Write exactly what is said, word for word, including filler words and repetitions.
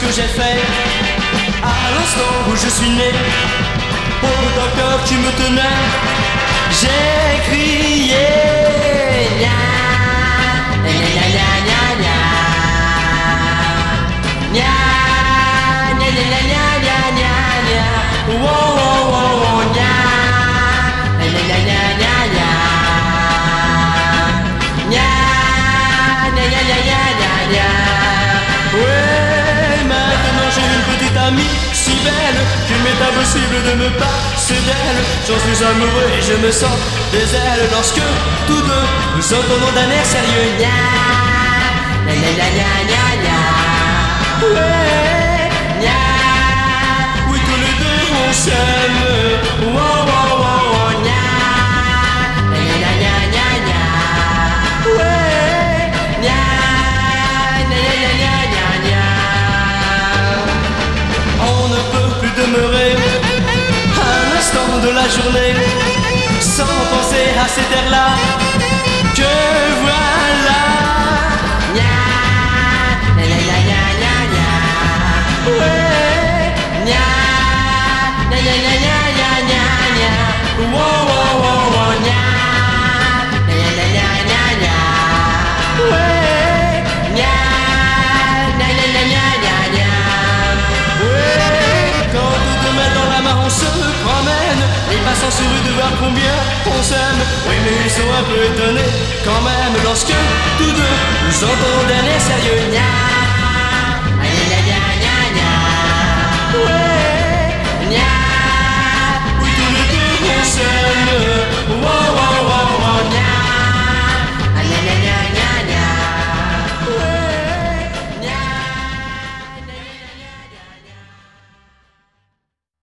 que j'ai fait à l'instant où je suis né. Oh docteur qui me tenait, j'ai crié nya, nya nya nya nya nya nya nya nya nya nya nya nya nya wow wow wow nya nya nya nya nya nya nya nya nya nya nya nya nya. Ouais, maintenant j'ai une petite amie si belle qu'il m'est impossible de me passer d'elle. J'en suis amoureux et je me sens des ailes lorsque tous deux nous entendons d'un air sérieux nya nya nya nya nya nya nya. Ouais, nya. Oui, tous les deux on s'aime. Wow wow wow nya nya nya nya nya nya. Ouais, nya nya nya nya nya nya. On ne peut plus demeurer un instant de la journée sans penser à ces terres-là que voilà. Nya nya nya nya nya nya nya. Ouais, nya nya nya nya nya nya nya nya. Wow wow wow wow nya nya nya nya nya nya. Ouais, nya nya nya nya nya nya nya. Ouais, quand tous deux mains dans la main on se promène, les passants sur rue de voir combien on s'aime. Oui mais ils sont un peu étonnés quand même.